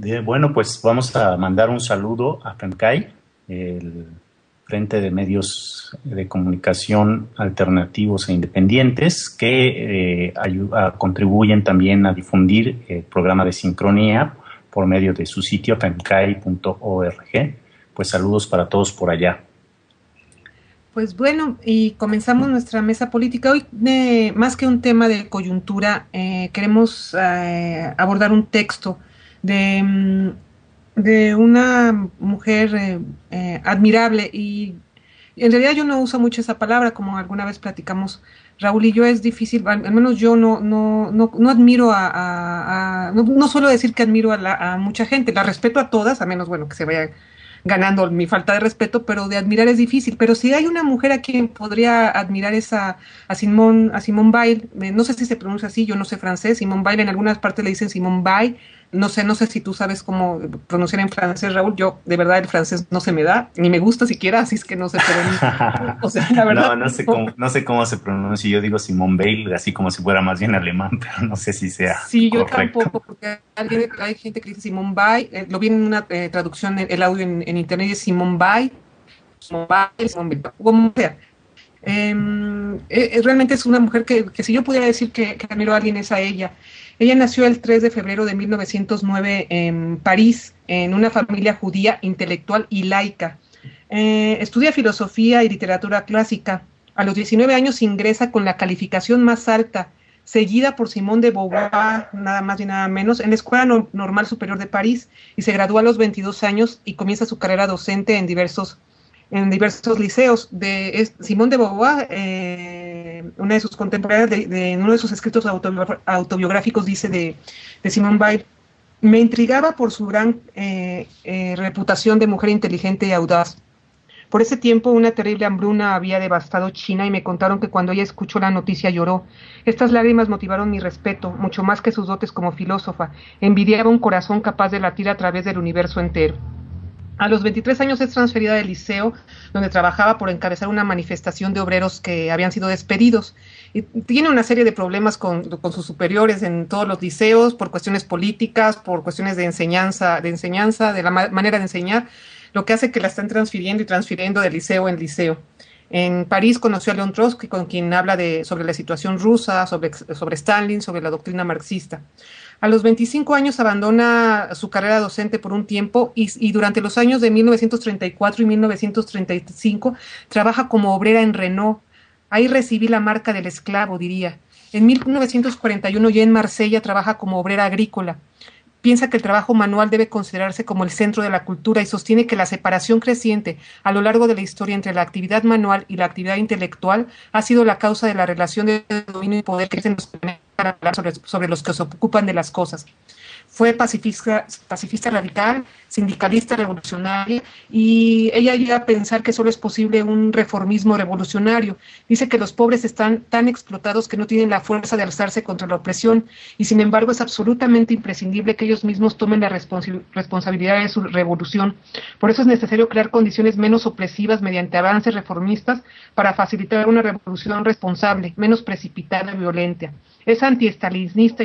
Bueno, pues vamos a mandar un saludo a FEMCAI, el Frente de Medios de Comunicación Alternativos e Independientes, que contribuyen también a difundir el programa de Sincronía por medio de su sitio femcai.org. Pues saludos para todos por allá. Pues bueno, y comenzamos nuestra mesa política. Hoy, más que un tema de coyuntura, queremos abordar un texto de una mujer admirable, y en realidad yo no uso mucho esa palabra, como alguna vez platicamos Raúl y yo. Es difícil, al menos yo no admiro no suelo decir que admiro a mucha gente, la respeto a todas, a menos, bueno, que se vaya ganando mi falta de respeto, pero de admirar es difícil. Pero si hay una mujer a quien podría admirar es a Simone Weil. No sé si se pronuncia así, yo no sé francés. Simone Weil, en algunas partes le dicen Simone Weil. No sé si tú sabes cómo pronunciar en francés, Raúl. Yo, de verdad, el francés no se me da, ni me gusta siquiera, así es que no sé, pero o sea, la verdad. No sé cómo se pronuncia. Yo digo Simone Weil, así como si fuera más bien alemán, pero no sé si sea sí, correcto. yo tampoco, porque hay gente que dice Simone Weil. Lo vi en una traducción, el audio en internet es Simone Weil, como sea. Realmente es una mujer que si yo pudiera decir que admiro a alguien, es a ella. Ella nació el 3 de febrero de 1909 en París, en una familia judía, intelectual y laica. Estudia filosofía y literatura clásica. A los 19 años ingresa con la calificación más alta, seguida por Simone de Beauvoir, nada más y nada menos, en la Escuela Normal Superior de París, y se gradúa a los 22 años y comienza su carrera docente en diversos liceos. Simone de Beauvoir, una de sus contemporáneas, en uno de sus escritos autobiográficos, dice de Simone Weil: me intrigaba por su gran reputación de mujer inteligente y audaz. Por ese tiempo una terrible hambruna había devastado China y me contaron que cuando ella escuchó la noticia lloró. Estas lágrimas motivaron mi respeto, mucho más que sus dotes como filósofa. Envidiaba un corazón capaz de latir a través del universo entero. A los 23 años es transferida del liceo, donde trabajaba, por encabezar una manifestación de obreros que habían sido despedidos. Y tiene una serie de problemas con sus superiores en todos los liceos, por cuestiones políticas, por cuestiones de enseñanza, de la manera de enseñar, lo que hace que la están transfiriendo de liceo en liceo. En París conoció a León Trotsky, con quien habla sobre la situación rusa, sobre Stalin, sobre la doctrina marxista. A los 25 años abandona su carrera docente por un tiempo y durante los años de 1934 y 1935 trabaja como obrera en Renault. Ahí recibí la marca del esclavo, diría. En 1941 ya en Marsella trabaja como obrera agrícola. Piensa que el trabajo manual debe considerarse como el centro de la cultura y sostiene que la separación creciente a lo largo de la historia entre la actividad manual y la actividad intelectual ha sido la causa de la relación de dominio y poder que existen para hablar sobre los que se ocupan de las cosas. Fue pacifista radical, sindicalista revolucionaria, y ella llega a pensar que solo es posible un reformismo revolucionario. Dice que los pobres están tan explotados que no tienen la fuerza de alzarse contra la opresión, y sin embargo es absolutamente imprescindible que ellos mismos tomen la responsabilidad de su revolución. Por eso es necesario crear condiciones menos opresivas mediante avances reformistas para facilitar una revolución responsable, menos precipitada y violenta. Es antiestalinista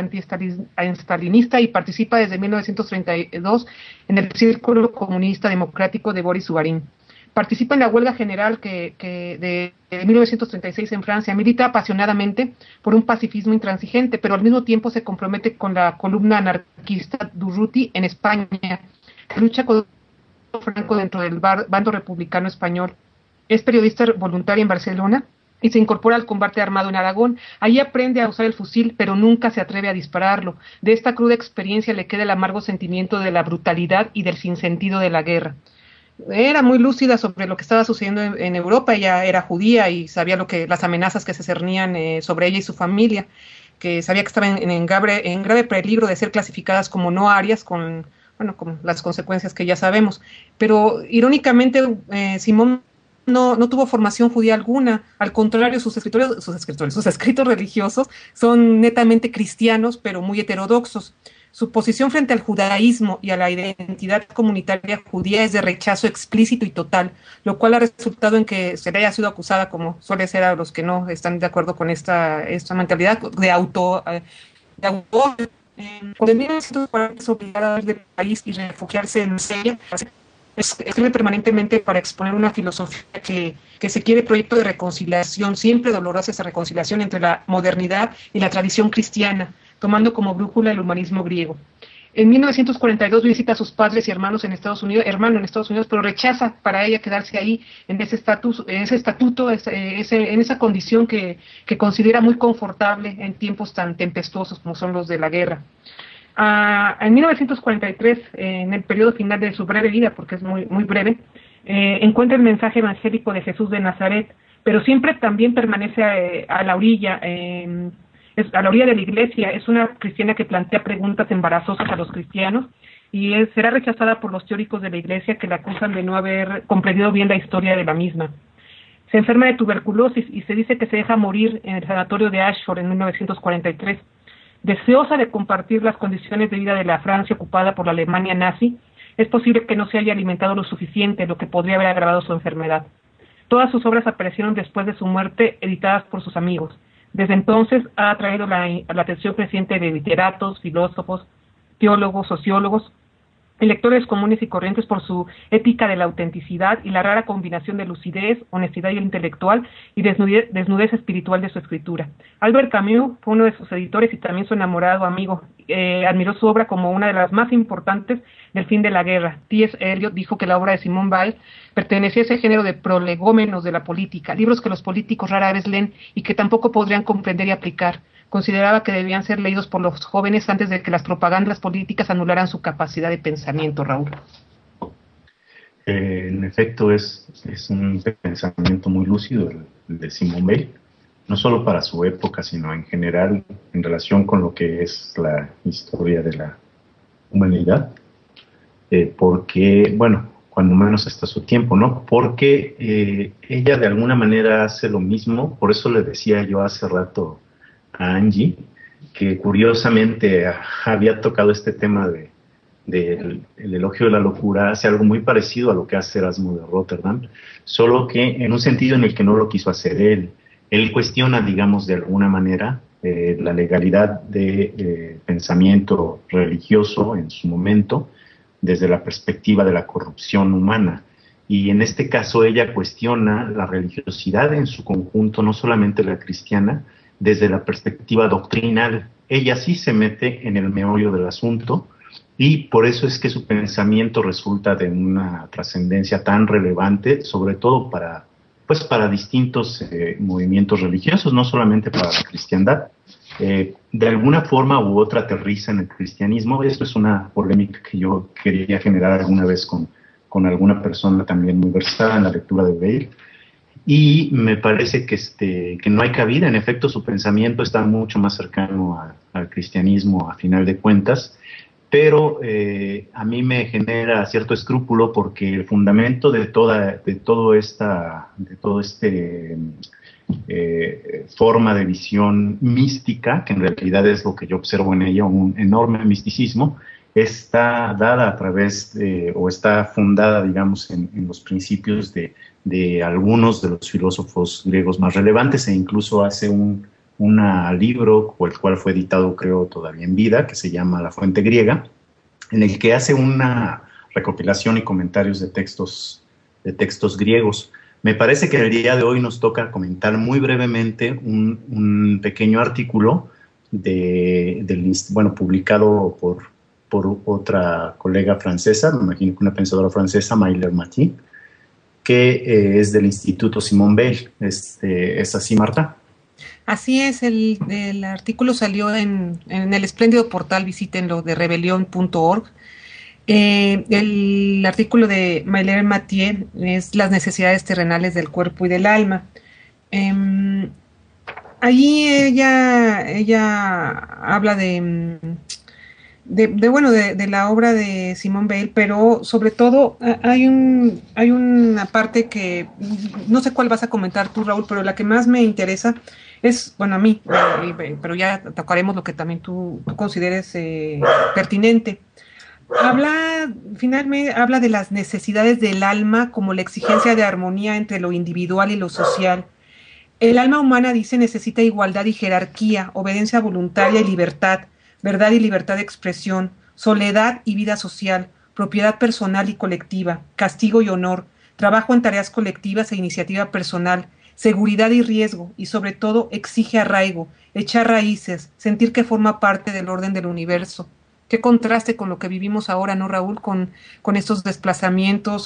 y participa desde 1932 en el Círculo Comunista Democrático de Boris Suvarín. Participa en la huelga general de 1936 en Francia. Milita apasionadamente por un pacifismo intransigente, pero al mismo tiempo se compromete con la columna anarquista Durruti en España, que lucha con Franco dentro del bando republicano español. Es periodista voluntaria en Barcelona y se incorpora al combate armado en Aragón. Allí aprende a usar el fusil, pero nunca se atreve a dispararlo. De esta cruda experiencia le queda el amargo sentimiento de la brutalidad y del sinsentido de la guerra. Era muy lúcida sobre lo que estaba sucediendo en Europa. Ella era judía y sabía las amenazas que se cernían sobre ella y su familia, que sabía que estaban en grave peligro de ser clasificadas como no arias, con las consecuencias que ya sabemos. Pero irónicamente, Simón no tuvo formación judía alguna. Al contrario, sus escritos religiosos son netamente cristianos, pero muy heterodoxos. Su posición frente al judaísmo y a la identidad comunitaria judía es de rechazo explícito y total, lo cual ha resultado en que se le haya sido acusada, como suele ser a los que no están de acuerdo con esta mentalidad, de autor Cuando en 1940 es obligada a ir del país y refugiarse en Marsella, escribe permanentemente para exponer una filosofía que se quiere proyecto de reconciliación, siempre dolorosa esa reconciliación entre la modernidad y la tradición cristiana, tomando como brújula el humanismo griego. En 1942 visita a sus padres y hermano en Estados Unidos, pero rechaza para ella quedarse ahí en ese estatuto, en esa condición que considera muy confortable en tiempos tan tempestuosos como son los de la guerra. En 1943, en el periodo final de su breve vida, porque es muy, muy breve, encuentra el mensaje evangélico de Jesús de Nazaret, pero siempre también permanece a la orilla, a la orilla de la iglesia. Es una cristiana que plantea preguntas embarazosas a los cristianos y será rechazada por los teóricos de la iglesia que la acusan de no haber comprendido bien la historia de la misma. Se enferma de tuberculosis y se dice que se deja morir en el sanatorio de Ashford en 1943. Deseosa de compartir las condiciones de vida de la Francia ocupada por la Alemania nazi, es posible que no se haya alimentado lo suficiente, lo que podría haber agravado su enfermedad. Todas sus obras aparecieron después de su muerte, editadas por sus amigos. Desde entonces ha atraído la atención creciente de literatos, filósofos, teólogos, sociólogos, y lectores comunes y corrientes por su ética de la autenticidad y la rara combinación de lucidez, honestidad intelectual y desnudez espiritual de su escritura. Albert Camus fue uno de sus editores y también su enamorado amigo. Admiró su obra como una de las más importantes del fin de la guerra. T.S. Eliot dijo que la obra de Simone Weil pertenecía a ese género de prolegómenos de la política, libros que los políticos rara vez leen y que tampoco podrían comprender y aplicar. Consideraba que debían ser leídos por los jóvenes antes de que las propagandas políticas anularan su capacidad de pensamiento, Raúl. En efecto, es un pensamiento muy lúcido el de Simone Weil, no solo para su época, sino en general en relación con lo que es la historia de la humanidad, porque, bueno, cuando menos hasta su tiempo, ¿no? Porque ella de alguna manera hace lo mismo, por eso le decía yo hace rato a Angie, que curiosamente había tocado este tema del elogio de la locura, hace algo muy parecido a lo que hace Erasmo de Rotterdam, solo que en un sentido en el que no lo quiso hacer él. Él cuestiona, digamos, de alguna manera, la legalidad de pensamiento religioso en su momento, desde la perspectiva de la corrupción humana. Y en este caso ella cuestiona la religiosidad en su conjunto, no solamente la cristiana, desde la perspectiva doctrinal. Ella sí se mete en el meollo del asunto y por eso es que su pensamiento resulta de una trascendencia tan relevante, sobre todo para distintos movimientos religiosos, no solamente para la cristiandad. De alguna forma u otra aterriza en el cristianismo. Esto es una polémica que yo quería generar alguna vez con alguna persona también muy versada en la lectura de Weil. Y me parece que no hay cabida. En efecto, su pensamiento está mucho más cercano al cristianismo a final de cuentas, pero a mí me genera cierto escrúpulo porque el fundamento de todo esta forma de visión mística, que en realidad es lo que yo observo en ella, un enorme misticismo, está dada a través o está fundada, digamos, en los principios de algunos de los filósofos griegos más relevantes, e incluso hace un libro, el cual fue editado, creo, todavía en vida, que se llama La Fuente Griega, en el que hace una recopilación y comentarios de textos griegos. Me parece que el día de hoy nos toca comentar muy brevemente un pequeño artículo publicado por otra colega francesa, me imagino que una pensadora francesa, Maïler Mathieu, que es del Instituto Simone Weil. ¿Es así, Marta? Así es, el artículo salió en el espléndido portal, visítenlo, de rebelión.org. El artículo de Maïler Mathieu es las necesidades terrenales del cuerpo y del alma. Allí ella habla de la obra de Simone Weil, pero sobre todo hay una parte que no sé cuál vas a comentar tú, Raúl, pero la que más me interesa es, bueno, a mí, pero ya tocaremos lo que también tú consideres pertinente. Finalmente habla de las necesidades del alma como la exigencia de armonía entre lo individual y lo social. El alma humana, dice, necesita igualdad y jerarquía, obediencia voluntaria y libertad, verdad y libertad de expresión, soledad y vida social, propiedad personal y colectiva, castigo y honor, trabajo en tareas colectivas e iniciativa personal, seguridad y riesgo, y sobre todo exige arraigo, echar raíces, sentir que forma parte del orden del universo. Qué contraste con lo que vivimos ahora, ¿no, Raúl? Con estos desplazamientos,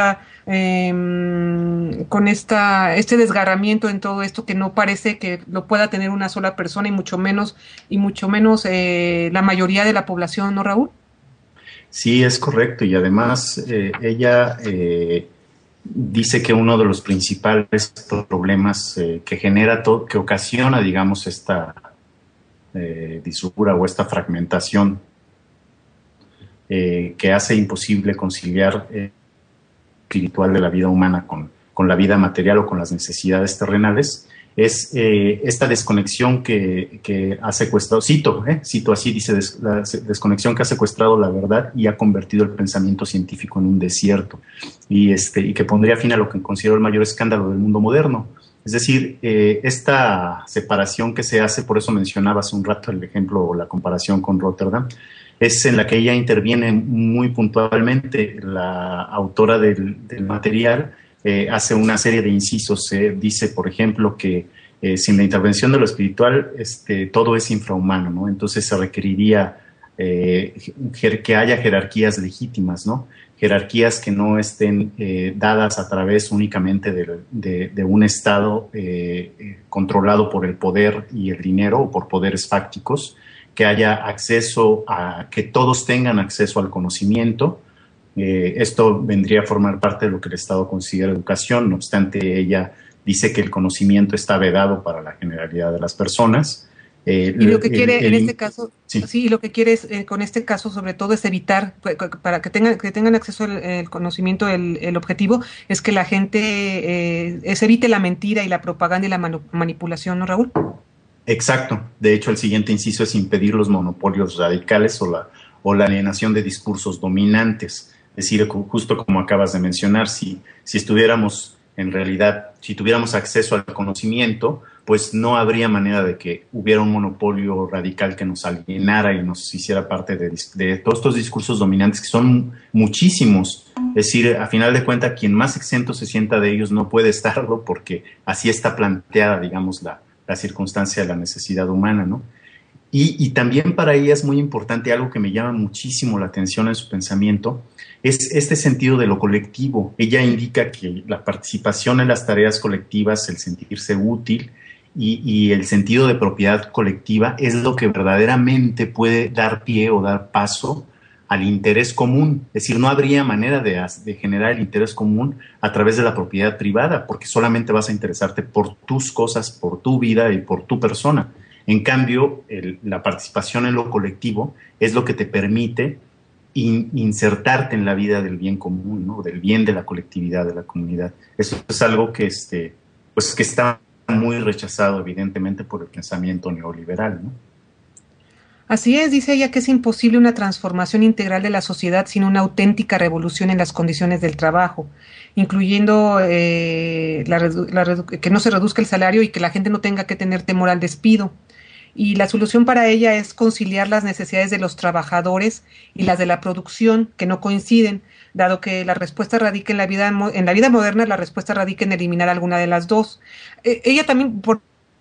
este desgarramiento en todo esto que no parece que lo pueda tener una sola persona y mucho menos la mayoría de la población, ¿no, Raúl? Sí, es correcto. Y además ella dice que uno de los principales problemas que genera, que ocasiona, digamos, esta disruptura o esta fragmentación que hace imposible conciliar espiritual de la vida humana con la vida material o con las necesidades terrenales, es esta desconexión que ha secuestrado, cito así, dice, la desconexión que ha secuestrado la verdad y ha convertido el pensamiento científico en un desierto, y que pondría fin a lo que considero el mayor escándalo del mundo moderno. Es decir, esta separación que se hace, por eso mencionaba hace un rato el ejemplo o la comparación con Rotterdam, es en la que ella interviene muy puntualmente. La autora del material hace una serie de incisos. Dice, por ejemplo, que sin la intervención de lo espiritual todo es infrahumano, ¿no? Entonces se requeriría que haya jerarquías legítimas, ¿no? Jerarquías que no estén dadas a través únicamente de un Estado controlado por el poder y el dinero o por poderes fácticos, que haya acceso que todos tengan acceso al conocimiento. Esto vendría a formar parte de lo que el Estado considera educación. No obstante, ella dice que el conocimiento está vedado para la generalidad de las personas. Y lo que quiere en este caso, sí, lo que quiere es, con este caso sobre todo es evitar, para que tengan acceso al conocimiento, el objetivo es que la gente evite la mentira y la propaganda y la manipulación, ¿no, Raúl? Exacto. De hecho, el siguiente inciso es impedir los monopolios radicales o la alienación de discursos dominantes. Es decir, justo como acabas de mencionar, si estuviéramos en realidad, si tuviéramos acceso al conocimiento, pues no habría manera de que hubiera un monopolio radical que nos alienara y nos hiciera parte de todos estos discursos dominantes, que son muchísimos. Es decir, a final de cuentas, quien más exento se sienta de ellos no puede estarlo, porque así está planteada, digamos, la circunstancia de la necesidad humana, ¿no? Y también para ella es muy importante, algo que me llama muchísimo la atención en su pensamiento, es este sentido de lo colectivo. Ella indica que la participación en las tareas colectivas, el sentirse útil y el sentido de propiedad colectiva es lo que verdaderamente puede dar pie o dar paso al interés común. Es decir, no habría manera de generar el interés común a través de la propiedad privada, porque solamente vas a interesarte por tus cosas, por tu vida y por tu persona. En cambio, la participación en lo colectivo es lo que te permite insertarte en la vida del bien común, ¿no? Del bien de la colectividad, de la comunidad. Eso es algo que está muy rechazado, evidentemente, por el pensamiento neoliberal, ¿no? Así es, dice ella que es imposible una transformación integral de la sociedad sin una auténtica revolución en las condiciones del trabajo, incluyendo que no se reduzca el salario y que la gente no tenga que tener temor al despido. Y la solución para ella es conciliar las necesidades de los trabajadores y las de la producción, que no coinciden, dado que la respuesta radica en la vida moderna, la respuesta radica en eliminar alguna de las dos. Ella también, por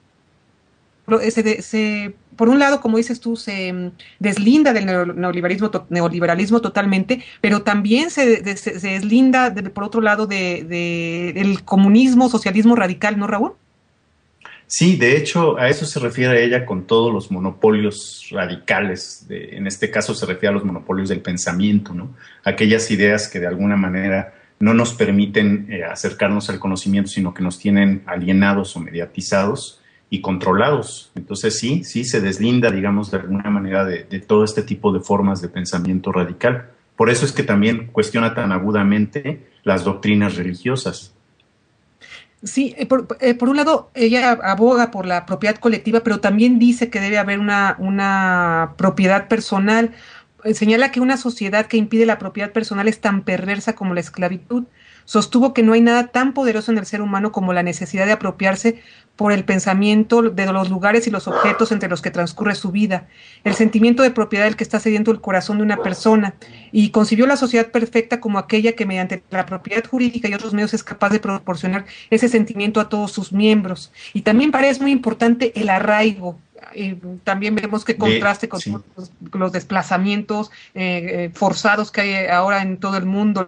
un lado, como dices tú, se deslinda del neoliberalismo totalmente, pero también se deslinda, por otro lado, del comunismo, socialismo radical, ¿no, Raúl? Sí, de hecho, a eso se refiere ella con todos los monopolios radicales. En este caso se refiere a los monopolios del pensamiento, ¿no? Aquellas ideas que de alguna manera no nos permiten acercarnos al conocimiento, sino que nos tienen alienados o mediatizados y controlados. Entonces sí, se deslinda, digamos, de alguna manera de todo este tipo de formas de pensamiento radical. Por eso es que también cuestiona tan agudamente las doctrinas religiosas. Sí, por un lado, ella aboga por la propiedad colectiva, pero también dice que debe haber una propiedad personal. Señala que una sociedad que impide la propiedad personal es tan perversa como la esclavitud. Sostuvo que no hay nada tan poderoso en el ser humano como la necesidad de apropiarse por el pensamiento de los lugares y los objetos entre los que transcurre su vida, el sentimiento de propiedad del que está sediento el corazón de una persona, y concibió la sociedad perfecta como aquella que mediante la propiedad jurídica y otros medios es capaz de proporcionar ese sentimiento a todos sus miembros. Y también para es muy importante el arraigo. También vemos que contraste con sí. los desplazamientos forzados que hay ahora en todo el mundo,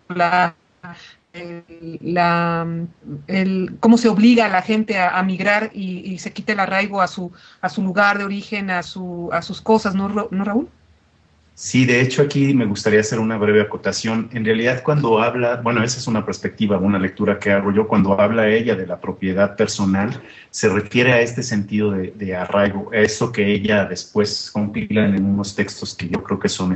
cómo se obliga a la gente a migrar y se quita el arraigo a su lugar de origen, a sus cosas, ¿no, Raúl? Sí, de hecho aquí me gustaría hacer una breve acotación. En realidad cuando habla, bueno, esa es una perspectiva, una lectura que hago yo, cuando habla ella de la propiedad personal, se refiere a este sentido de arraigo, a eso que ella después compila en unos textos que yo creo que son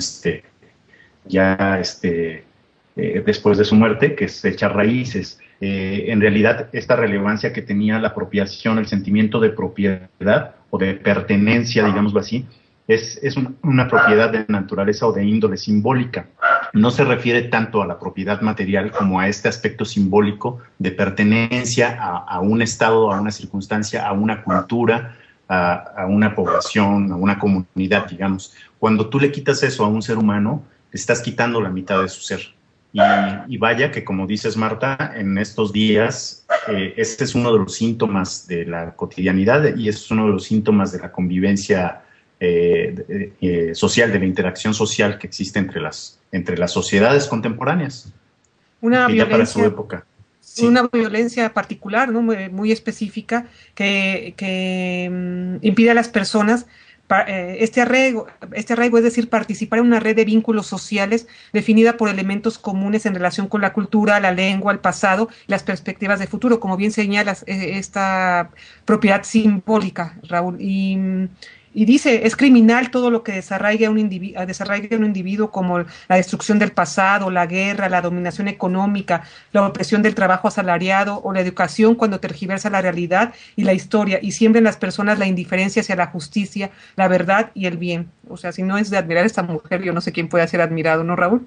después de su muerte, que es Echar Raíces. En realidad, esta relevancia que tenía la apropiación, el sentimiento de propiedad o de pertenencia, digámoslo así, es una propiedad de naturaleza o de índole simbólica. No se refiere tanto a la propiedad material como a este aspecto simbólico de pertenencia a un estado, a una circunstancia, a una cultura, a una población, a una comunidad, digamos. Cuando tú le quitas eso a un ser humano, estás quitando la mitad de su ser. Y vaya que, como dices, Marta, en estos días este es uno de los síntomas de la cotidianidad y es uno de los síntomas de la convivencia social, de la interacción social que existe entre las sociedades contemporáneas. Una violencia para su época. Sí. Una violencia particular, ¿no? Muy específica que impide a las personas este arraigo, es decir, participar en una red de vínculos sociales definida por elementos comunes en relación con la cultura, la lengua, el pasado, las perspectivas de futuro, como bien señalas, esta propiedad simbólica, Raúl. Y dice, es criminal todo lo que desarraigue a un individuo, como la destrucción del pasado, la guerra, la dominación económica, la opresión del trabajo asalariado o la educación cuando tergiversa la realidad y la historia y siembra en las personas la indiferencia hacia la justicia, la verdad y el bien. O sea, si no es de admirar a esta mujer, yo no sé quién puede ser admirado, ¿no, Raúl?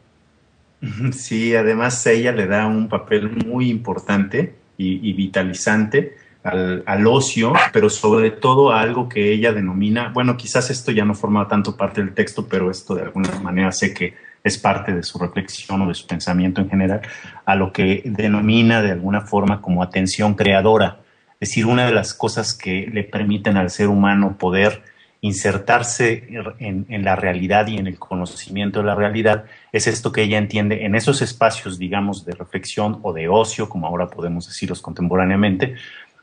Sí, además ella le da un papel muy importante y vitalizante al ocio, pero sobre todo a algo que ella denomina, bueno, quizás esto ya no forma tanto parte del texto, pero esto de alguna manera sé que es parte de su reflexión o de su pensamiento en general, a lo que denomina de alguna forma como atención creadora. Es decir, una de las cosas que le permiten al ser humano poder insertarse en la realidad y en el conocimiento de la realidad es esto que ella entiende en esos espacios, digamos, de reflexión o de ocio, como ahora podemos decirlos contemporáneamente.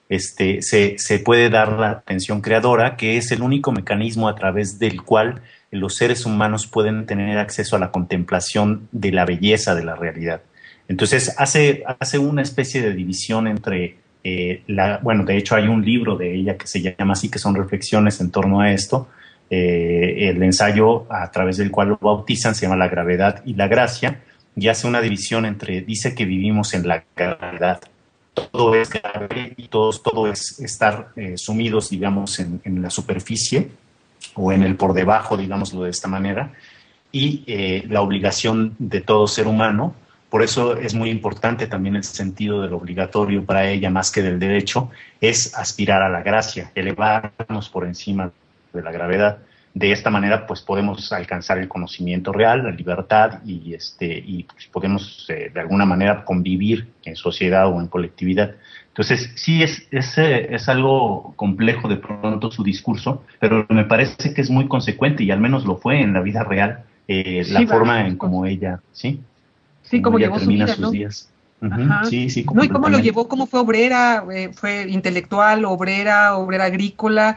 Se puede dar la atención creadora, que es el único mecanismo a través del cual los seres humanos pueden tener acceso a la contemplación de la belleza de la realidad. Entonces hace una especie de división entre, de hecho hay un libro de ella que se llama así, que son reflexiones en torno a esto, el ensayo a través del cual lo bautizan se llama La gravedad y la gracia, y hace una división entre, dice que vivimos en la gravedad, todo es grave y todo es estar sumidos, digamos, en la superficie o en el por debajo, digámoslo de esta manera, y la obligación de todo ser humano. Por eso es muy importante también el sentido del obligatorio para ella, más que del derecho, es aspirar a la gracia, elevarnos por encima de la gravedad. De esta manera, pues podemos alcanzar el conocimiento real, la libertad y pues, podemos de alguna manera convivir en sociedad o en colectividad. Entonces, sí es algo complejo de pronto su discurso, pero me parece que es muy consecuente y al menos lo fue en la vida real, la forma en cómo ella, ¿sí? Sí, como ella llevó termina su vida, sus ¿no? días. Ajá. Sí, No, y cómo lo llevó, cómo fue obrera, fue intelectual, obrera agrícola,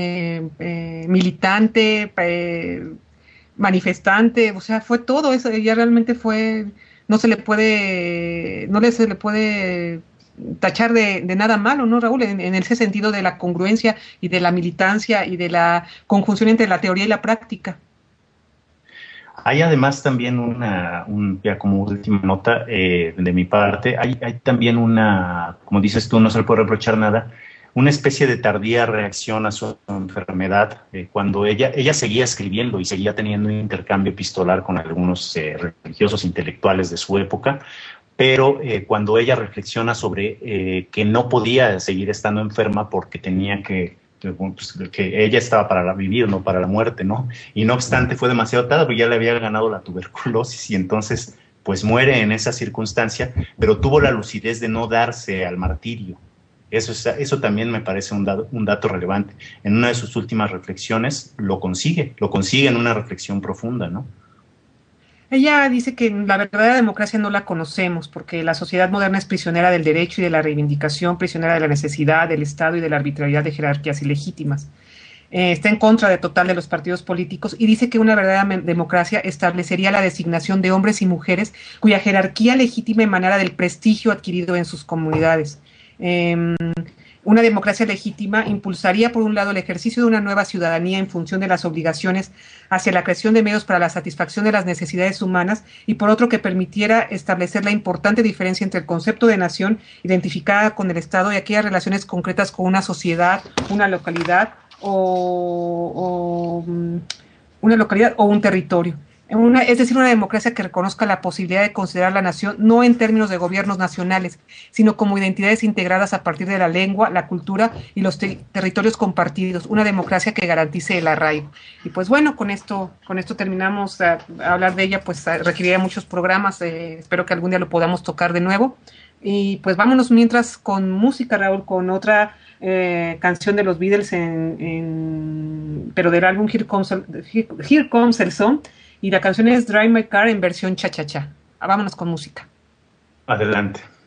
militante, manifestante, o sea, fue todo eso, ella realmente fue, no se le puede tachar de nada malo, ¿no, Raúl? En ese sentido de la congruencia y de la militancia y de la conjunción entre la teoría y la práctica. Hay además también ya como última nota de mi parte, hay también como dices tú, no se le puede reprochar nada, una especie de tardía reacción a su enfermedad, cuando ella seguía escribiendo y seguía teniendo un intercambio epistolar con algunos religiosos intelectuales de su época, pero cuando ella reflexiona sobre que no podía seguir estando enferma porque tenía que ella estaba para vivir, no para la muerte, ¿no? Y no obstante fue demasiado tarde, porque ya le había ganado la tuberculosis y entonces pues muere en esa circunstancia, pero tuvo la lucidez de no darse al martirio. Eso también me parece un dato relevante. En una de sus últimas reflexiones lo consigue en una reflexión profunda, ¿no? Ella dice que la verdadera democracia no la conocemos porque la sociedad moderna es prisionera del derecho y de la reivindicación, prisionera de la necesidad, del Estado y de la arbitrariedad de jerarquías ilegítimas. Está en contra de total de los partidos políticos y dice que una verdadera democracia establecería la designación de hombres y mujeres cuya jerarquía legítima emanara del prestigio adquirido en sus comunidades. Una democracia legítima impulsaría, por un lado, el ejercicio de una nueva ciudadanía en función de las obligaciones hacia la creación de medios para la satisfacción de las necesidades humanas y, por otro, que permitiera establecer la importante diferencia entre el concepto de nación identificada con el Estado y aquellas relaciones concretas con una sociedad, una localidad o un territorio. Es decir, una democracia que reconozca la posibilidad de considerar la nación no en términos de gobiernos nacionales, sino como identidades integradas a partir de la lengua, la cultura y los territorios compartidos. Una democracia que garantice el arraigo. Y pues bueno, con esto terminamos. A hablar de ella pues requeriría muchos programas. Espero que algún día lo podamos tocar de nuevo. Y pues vámonos mientras con música, Raúl, con otra canción de los Beatles, pero del álbum Here Comes the Sun. Y la canción es Drive My Car en versión cha-cha-cha. Vámonos con música. Adelante.